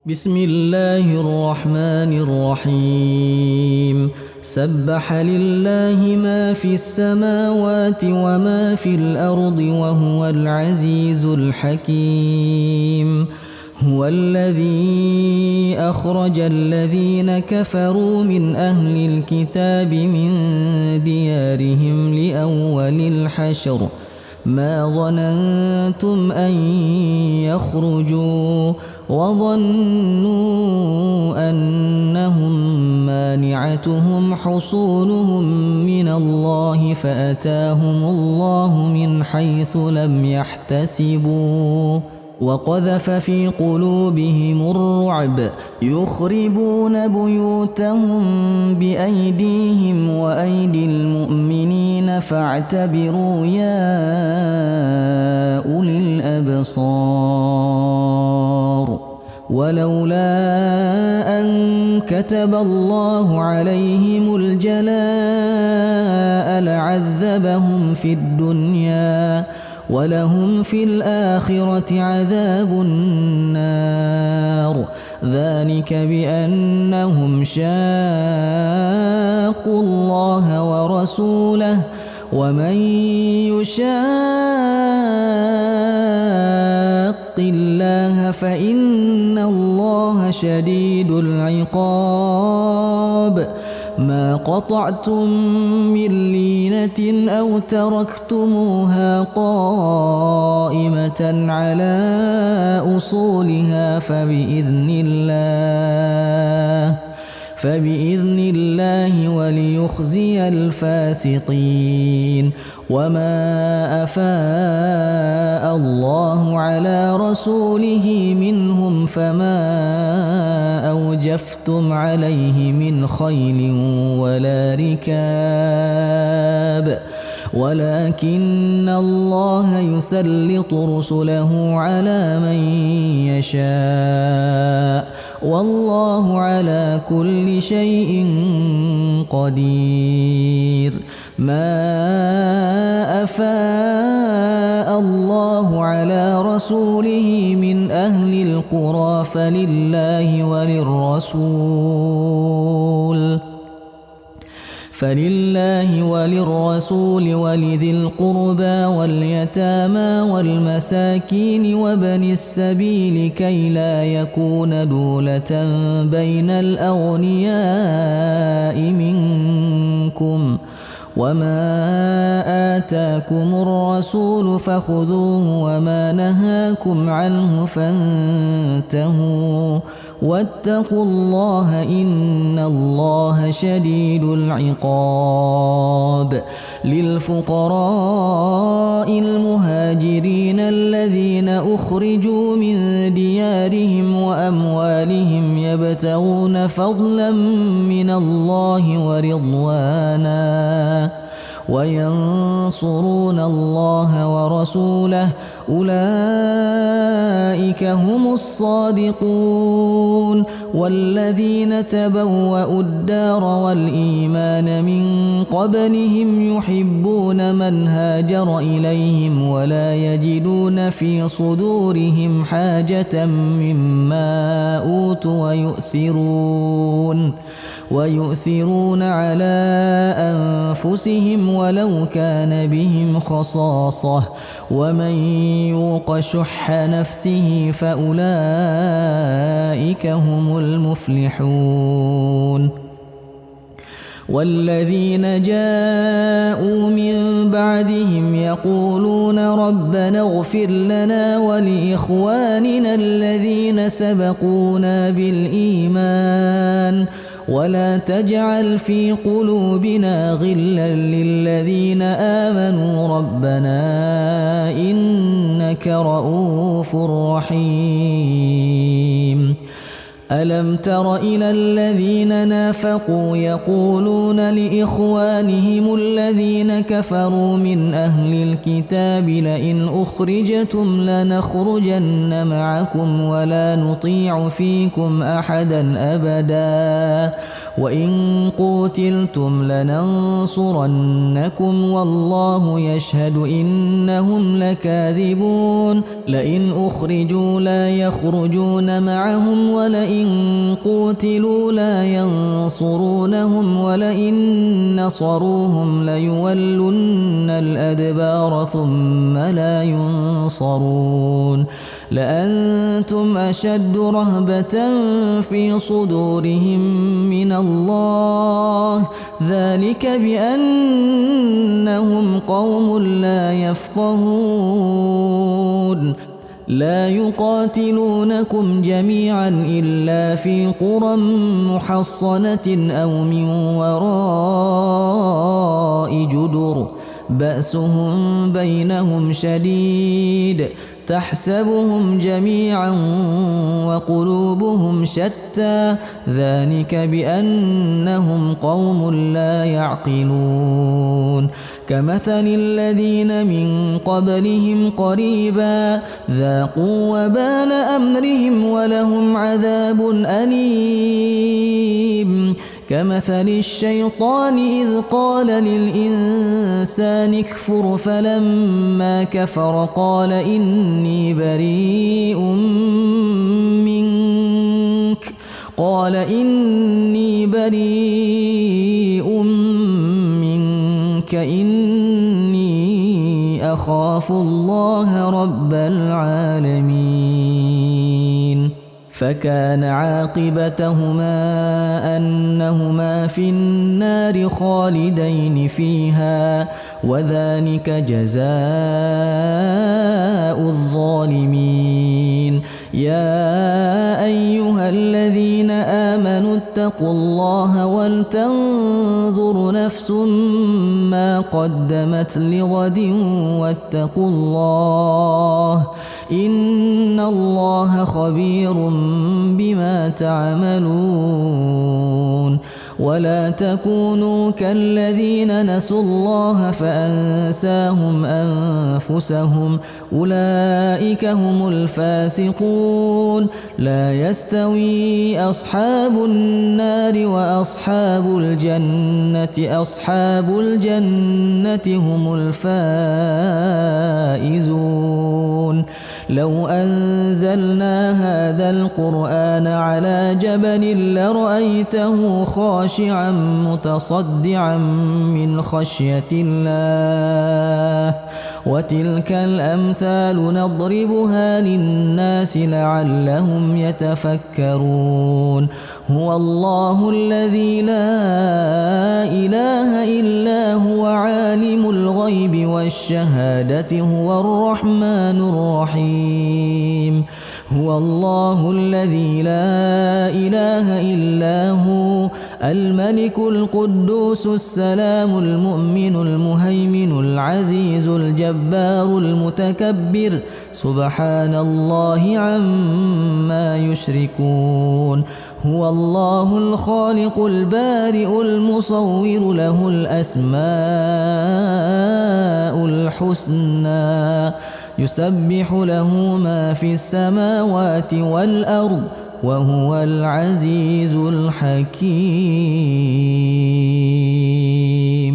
بسم الله الرحمن الرحيم. سبح لله ما في السماوات وما في الأرض وهو العزيز الحكيم. هو الذي أخرج الذين كفروا من أهل الكتاب من ديارهم لأول الحشر ما ظننتم أن يخرجوا وظنوا أنهم مانعتهم حصونهم من الله فأتاهم الله من حيث لم يحتسبوا وقذف في قلوبهم الرعب يخربون بيوتهم بأيديهم وأيدي المؤمنين فاعتبروا يا أولي الأبصار. ولولا أن كتب الله عليهم الجلاء لعذبهم في الدنيا ولهم في الآخرة عذاب النار. ذلك بأنهم شاقوا الله ورسوله ومن يشاق الله فإن الله شديد العقاب. ما قطعتم من لينة أو تركتموها قائمة على أصولها فبإذن الله وليخزي الفاسقين. وما أفاء الله على رسوله منهم فما أوجفتم عليه من خيل ولا ركاب ولكن الله يسلط رسله على من يشاء والله على كل شيء قدير. ما أفاء الله على رسوله من أهل القرى فلله وللرسول ولذي القربى واليتامى والمساكين وابن السبيل كي لا يكون دولة بين الأغنياء منكم. وما آتاكم الرسول فخذوه وما نهاكم عنه فانتهوا واتقوا الله إن الله شديد العقاب. للفقراء المهاجرين الذين أخرجوا من ديارهم وأموالهم يبتغون فضلا من الله ورضوانا وينصرون الله ورسوله أولئك هم الصادقون. والذين تبوأوا الدار والإيمان من قبلهم يحبون من هاجر إليهم ولا يجدون في صدورهم حاجة مما أوتوا ويؤثرون على أنفسهم ولو كان بهم خصاصة ومن يوق شح نفسه فأولئك هم المفلحون. والذين جاءوا من بعدهم يقولون ربنا اغفر لنا ولإخواننا الذين سبقونا بالإيمان ولا تجعل في قلوبنا غلا للذين آمنوا ربنا إنك رؤوف رحيم. ألم تر إلى الذين نافقوا يقولون لإخوانهم الذين كفروا من أهل الكتاب لئن أخرجتم لنخرجن معكم ولا نطيع فيكم أحدا أبدا وإن قوتلتم لننصرنكم والله يشهد إنهم لكاذبون لئن أخرجوا لا يخرجون معهم ولئن قوتلوا لا ينصرونهم ولئن نصروهم ليولن الأدبار ثم لا ينصرون لأنتم أشد رهبة في صدورهم من الله ذلك بأنهم قوم لا يفقهون لا يقاتلونكم جميعا إلا في قرى محصنة أو من وراء جدر بأسهم بينهم شديد تحسبهم جميعا وقلوبهم شتى ذلك بأنهم قوم لا يعقلون كمثل الذين من قبلهم قريبا ذاقوا وبال أمرهم ولهم عذاب أليم كمثل الشيطان إذ قال للإنسان اكفر فلما كفر قال إني بريء منك إني أخاف الله رب العالمين فكان عاقبتهما أنهما في النار خالدين فيها وذلك جزاء الظالمين يا أيها الذين آمنوا اتقوا الله ولتنظر نفس ما قدمت لغد واتقوا الله إن الله خبير بما تعملون ولا تكونوا كالذين نسوا الله فأنساهم أنفسهم أولئك هم الفاسقون لا يستوي أصحاب النار وأصحاب الجنة أصحاب الجنة هم الفائزون لو أنزلنا هذا القرآن على جبل لرأيته خاشعا متصدعا من خشية الله وتلك الأمثال نضربها للناس لعلهم يتفكرون هو الله الذي لا إله إلا هو عالم الغيب والشهادة هو الرحمن الرحيم هو الله الذي لا إله إلا هو الملك القدوس السلام المؤمن المهيمن العزيز الجبار المتكبر سبحان الله عما يشركون هو الله الخالق البارئ المصور له الأسماء الحسنى يسبح له ما في السماوات والأرض وهو العزيز الحكيم